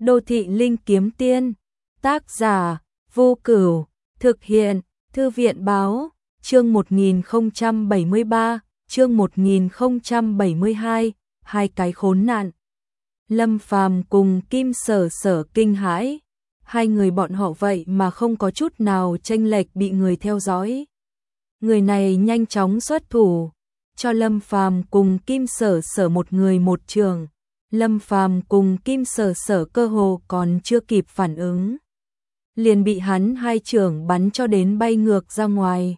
Đô thị linh kiếm tiên, tác giả Vô Cửu, thực hiện Thư viện báo, chương 1073, chương 1072, hai cái khốn nạn. Lâm Phàm cùng Kim Sở Sở kinh hãi, hai người bọn họ vậy mà không có chút nào chênh lệch bị người theo dõi. Người này nhanh chóng xuất thủ, cho Lâm Phàm cùng Kim Sở Sở một người một trường. Lâm Phàm cùng Kim Sở Sở cơ hồ còn chưa kịp phản ứng, liền bị hắn hai chưởng bắn cho đến bay ngược ra ngoài.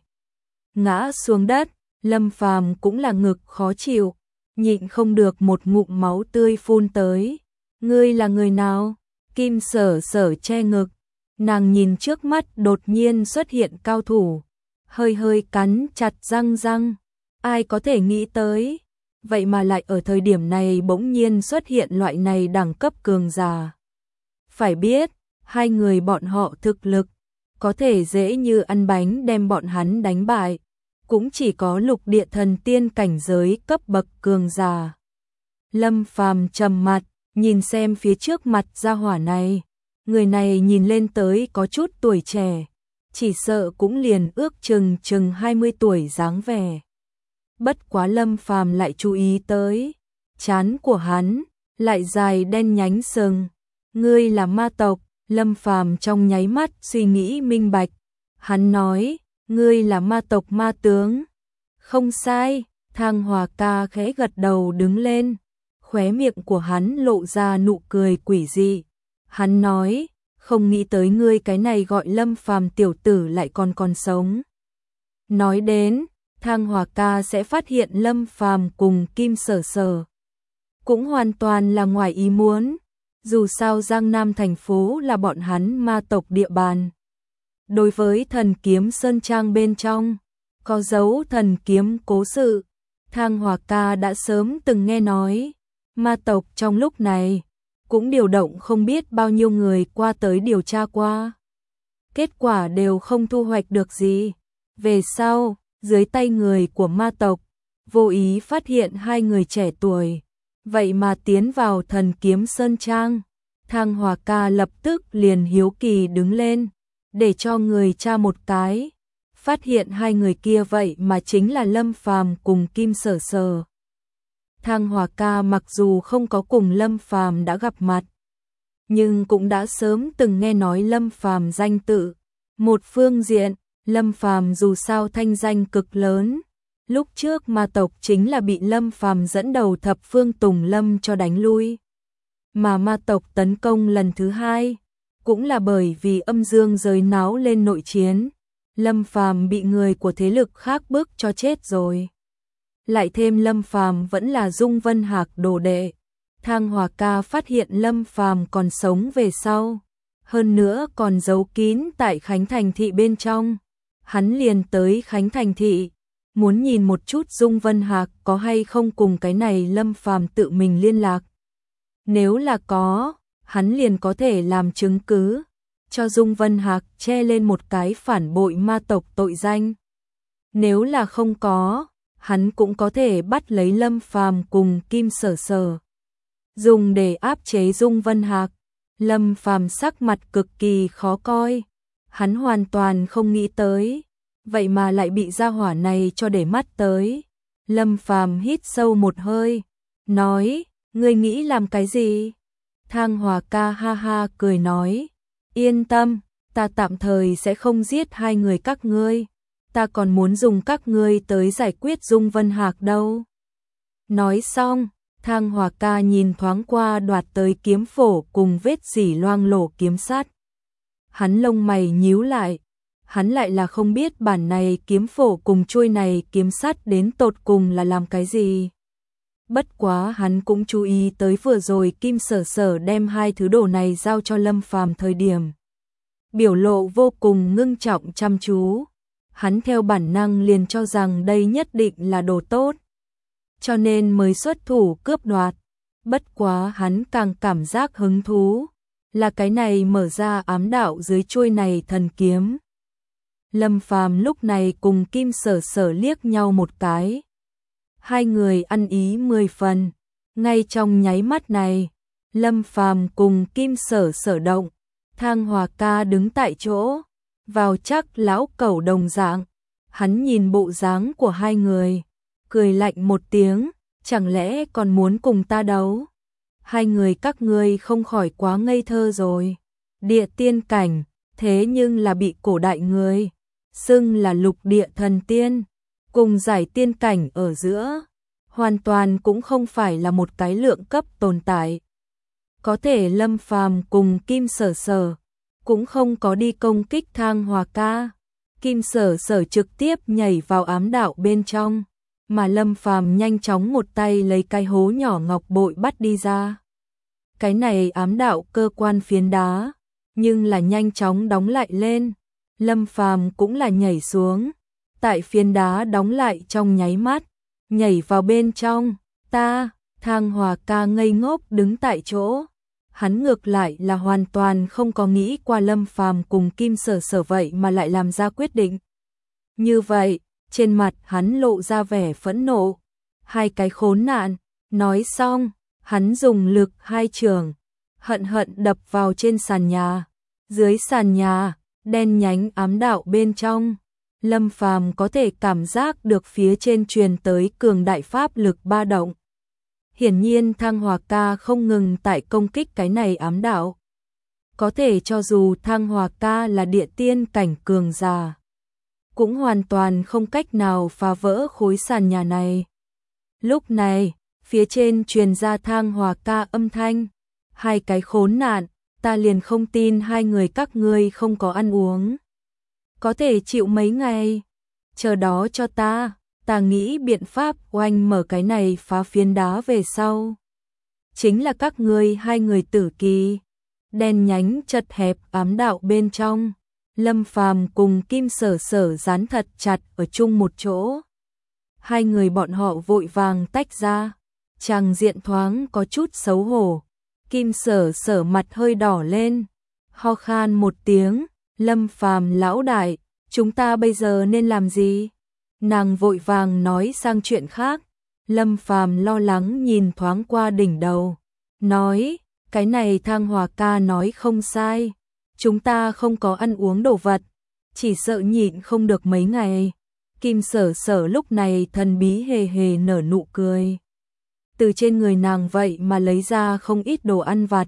Ngã xuống đất, Lâm Phàm cũng là ngực khó chịu, nhịn không được một ngụm máu tươi phun tới. Ngươi là người nào? Kim Sở Sở che ngực, nàng nhìn trước mắt đột nhiên xuất hiện cao thủ, hơi hơi cắn chặt răng. Ai có thể nghĩ tới, vậy mà lại ở thời điểm này bỗng nhiên xuất hiện loại này đẳng cấp cường giả. Phải biết, hai người bọn họ thực lực, có thể dễ như ăn bánh đem bọn hắn đánh bại, cũng chỉ có lục địa thần tiên cảnh giới cấp bậc cường giả. Lâm Phàm trầm mặt, nhìn xem phía trước mặt gia hỏa này, người này nhìn lên tới có chút tuổi trẻ, chỉ sợ cũng liền ước chừng 20 tuổi dáng vẻ. Bất quá Lâm Phàm lại chú ý tới, trán của hắn lại dài đen nhánh sừng. Ngươi là ma tộc? Lâm Phàm trong nháy mắt suy nghĩ minh bạch. Hắn nói, ngươi là ma tộc ma tướng. Không sai, Thang Hòa Ca khẽ gật đầu đứng lên, khóe miệng của hắn lộ ra nụ cười quỷ dị. Hắn nói, không nghĩ tới ngươi cái này gọi Lâm Phàm tiểu tử lại còn sống. Nói đến, Thang Hòa Ca sẽ phát hiện Lâm Phàm cùng Kim Sở Sở cũng hoàn toàn là ngoài ý muốn, dù sao Giang Nam thành phố là bọn hắn ma tộc địa bàn. Đối với thần kiếm Sơn Trang bên trong, có dấu thần kiếm cố sự, Thang Hòa Ca đã sớm từng nghe nói. Ma tộc trong lúc này cũng điều động không biết bao nhiêu người qua tới điều tra qua. Kết quả đều không thu hoạch được gì. Về sau, dưới tay người của ma tộc, vô ý phát hiện hai người trẻ tuổi, vậy mà tiến vào thần kiếm Sơn Trang. Thang Hòa Ca lập tức liền hiếu kỳ đứng lên, để cho người tra một cái, phát hiện hai người kia vậy mà chính là Lâm Phàm cùng Kim Sở Sở. Thang Hòa Ca mặc dù không có cùng Lâm Phàm đã gặp mặt, nhưng cũng đã sớm từng nghe nói Lâm Phàm danh tự. Một phương diện, Lâm Phàm dù sao thanh danh cực lớn, lúc trước ma tộc chính là bị Lâm Phàm dẫn đầu thập phương Tùng Lâm cho đánh lui. Mà ma tộc tấn công lần thứ hai, cũng là bởi vì âm dương giới náo lên nội chiến, Lâm Phàm bị người của thế lực khác bức cho chết rồi. Lại thêm Lâm Phàm vẫn là Dung Vân Hạc đồ đệ, Thang Hòa Ca phát hiện Lâm Phàm còn sống về sau, hơn nữa còn giấu kín tại Khánh Thành Thị bên trong. Hắn liền tới Khánh Thành Thị, muốn nhìn một chút Dung Vân Hạc có hay không cùng cái này Lâm Phàm tự mình liên lạc. Nếu là có, hắn liền có thể làm chứng cứ, cho Dung Vân Hạc che lên một cái phản bội ma tộc tội danh. Nếu là không có, hắn cũng có thể bắt lấy Lâm Phàm cùng Kim Sở Sở, dùng để áp chế Dung Vân Hạc. Lâm Phàm sắc mặt cực kỳ khó coi, hắn hoàn toàn không nghĩ tới, vậy mà lại bị gia hỏa này cho để mắt tới. Lâm Phàm hít sâu một hơi, nói, ngươi nghĩ làm cái gì? Thang Hòa Ca ha ha cười nói, yên tâm, ta tạm thời sẽ không giết hai người các ngươi, ta còn muốn dùng các ngươi tới giải quyết Dung Vân Hạc đâu. Nói xong, Thang Hòa Ca nhìn thoáng qua đoạt tới kiếm phổ cùng vết rỉ loang lổ kiếm sắt. Hắn lông mày nhíu lại, hắn lại là không biết bản này kiếm phổ cùng chuôi này kiếm sắt đến tột cùng là làm cái gì. Bất quá hắn cũng chú ý tới vừa rồi Kim Sở Sở đem hai thứ đồ này giao cho Lâm Phàm thời điểm, biểu lộ vô cùng ngưng trọng chăm chú. Hắn theo bản năng liền cho rằng đây nhất định là đồ tốt, cho nên mới xuất thủ cướp đoạt. Bất quá hắn càng cảm giác hứng thú là cái này mở ra ám đạo dưới chuôi này thần kiếm. Lâm Phàm lúc này cùng Kim Sở Sở liếc nhau một cái, hai người ăn ý 10 phần. Ngay trong nháy mắt này, Lâm Phàm cùng Kim Sở Sở động, Thang Hòa ca đứng tại chỗ, vào chắc lão cẩu đồng dạng. Hắn nhìn bộ dáng của hai người, cười lạnh một tiếng, chẳng lẽ còn muốn cùng ta đấu? Hai người các ngươi không khỏi quá ngây thơ rồi. Địa tiên cảnh, thế nhưng là bị cổ đại người xưng là lục địa thần tiên, cùng giải tiên cảnh ở giữa, hoàn toàn cũng không phải là một cái lượng cấp tồn tại. Có thể Lâm Phàm cùng Kim Sở Sở cũng không có đi công kích Thang Hòa ca. Kim Sở Sở trực tiếp nhảy vào ám đạo bên trong, mà Lâm Phàm nhanh chóng một tay lấy cái hố nhỏ ngọc bội bắt đi ra. Cái này ám đạo cơ quan phiến đá, nhưng là nhanh chóng đóng lại lên. Lâm Phàm cũng là nhảy xuống, tại phiến đá đóng lại trong nháy mắt, nhảy vào bên trong. Thang Hòa ca ngây ngốc đứng tại chỗ. Hắn ngược lại là hoàn toàn không có nghĩ qua Lâm Phàm cùng Kim Sở Sở vậy mà lại làm ra quyết định như vậy, trên mặt hắn lộ ra vẻ phẫn nộ. Hai cái khốn nạn, nói xong, hắn dùng lực hai chưởng, hận đập vào trên sàn nhà. Dưới sàn nhà, đen nhánh ám đạo bên trong, Lâm Phàm có thể cảm giác được phía trên truyền tới cường đại pháp lực ba động. Hiển nhiên Thang Hòa ca không ngừng tại công kích cái này ám đạo. Có thể cho dù Thang Hòa ca là địa tiên cảnh cường giả, cũng hoàn toàn không cách nào phá vỡ khối sàn nhà này. Lúc này, phía trên truyền ra Thang Hòa ca âm thanh. Hai cái khốn nạn, ta liền không tin hai người các ngươi không có ăn uống. Có thể chịu mấy ngày, chờ đó cho ta nghĩ biện pháp oanh mở cái này phá phiến đá về sau. Chính là các ngươi hai người tử kỳ. Đen nhánh chật hẹp ám đạo bên trong, Lâm Phàm cùng Kim Sở Sở dán thật chặt ở chung một chỗ. Hai người bọn họ vội vàng tách ra, chàng diện thoáng có chút xấu hổ. Kim Sở Sở mặt hơi đỏ lên, ho khan một tiếng. Lâm Phàm lão đại, chúng ta bây giờ nên làm gì? Nàng vội vàng nói sang chuyện khác. Lâm Phàm lo lắng nhìn thoáng qua đỉnh đầu, nói, cái này Thang Hòa ca nói không sai, chúng ta không có ăn uống đồ vật, chỉ sợ nhịn không được mấy ngày. Kim Sở Sở lúc này thần bí hề hề nở nụ cười. Từ trên người nàng vậy mà lấy ra không ít đồ ăn vặt.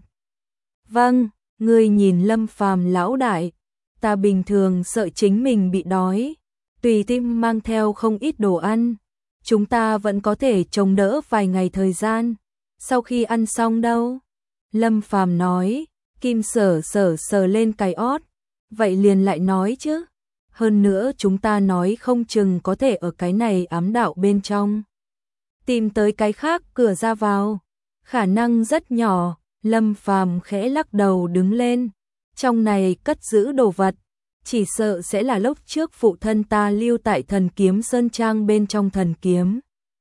Vâng, ngươi nhìn Lâm Phàm lão đại, ta bình thường sợ chính mình bị đói, tùy tim mang theo không ít đồ ăn, chúng ta vẫn có thể chống đỡ vài ngày thời gian. Sau khi ăn xong đâu? Lâm Phàm nói. Kim Sở Sở sờ lên cái ót, vậy liền lại nói chứ. Hơn nữa chúng ta nói không chừng có thể ở cái này ám đạo bên trong tìm tới cái khác cửa ra vào, khả năng rất nhỏ. Lâm Phàm khẽ lắc đầu đứng lên, trong này cất giữ đồ vật, chỉ sợ sẽ là lúc trước phụ thân ta lưu tại Thần Kiếm Sơn Trang bên trong thần kiếm.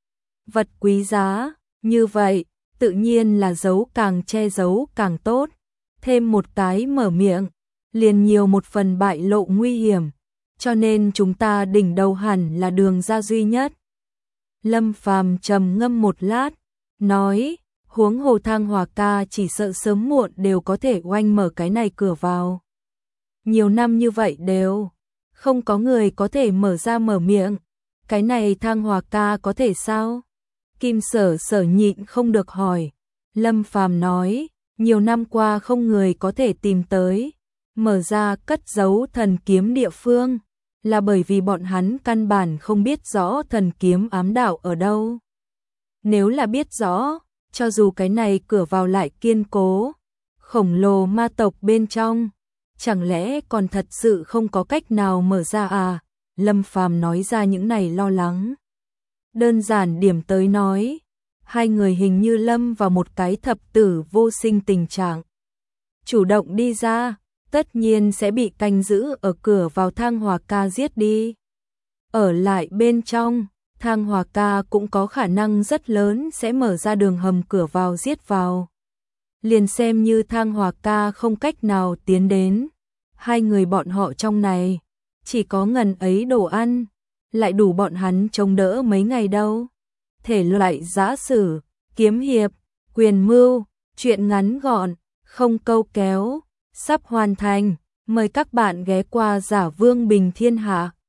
Vật quý giá, như vậy, tự nhiên là giấu càng che giấu càng tốt. Thêm một cái mở miệng, liền nhiều một phần bại lộ nguy hiểm, cho nên chúng ta đỉnh đầu hẳn là đường ra duy nhất. Lâm Phàm trầm ngâm một lát, nói, huống hồ Thang Hòa ca chỉ sợ sớm muộn đều có thể oanh mở cái này cửa vào. Nhiều năm như vậy đều không có người có thể mở ra mở miệng, cái này Thang Hòa ca có thể sao? Kim Sở Sở nhịn không được hỏi. Lâm Phàm nói, nhiều năm qua không người có thể tìm tới mở ra cất giấu thần kiếm địa phương, là bởi vì bọn hắn căn bản không biết rõ thần kiếm ám đạo ở đâu. Nếu là biết rõ, cho dù cái này cửa vào lại kiên cố, khổng lồ ma tộc bên trong, chẳng lẽ còn thật sự không có cách nào mở ra à? Lâm Phàm nói ra những này lo lắng. Đơn giản điểm tới nói, hai người hình như lâm vào một cái thập tử vô sinh tình trạng. Chủ động đi ra, tất nhiên sẽ bị canh giữ ở cửa vào Thang Hòa ca giết đi. Ở lại bên trong, Thang Hòa ca cũng có khả năng rất lớn sẽ mở ra đường hầm cửa vào giết vào. Liền xem như Thang Hòa ca không cách nào tiến đến, hai người bọn họ trong này, chỉ có ngần ấy đồ ăn, lại đủ bọn hắn chống đỡ mấy ngày đâu. Thể loại giã sử, kiếm hiệp, quyền mưu, Chuyện ngắn gọn, không câu kéo, sắp hoàn thành. Mời các bạn ghé qua Giả Vương Bình Thiên Hạ.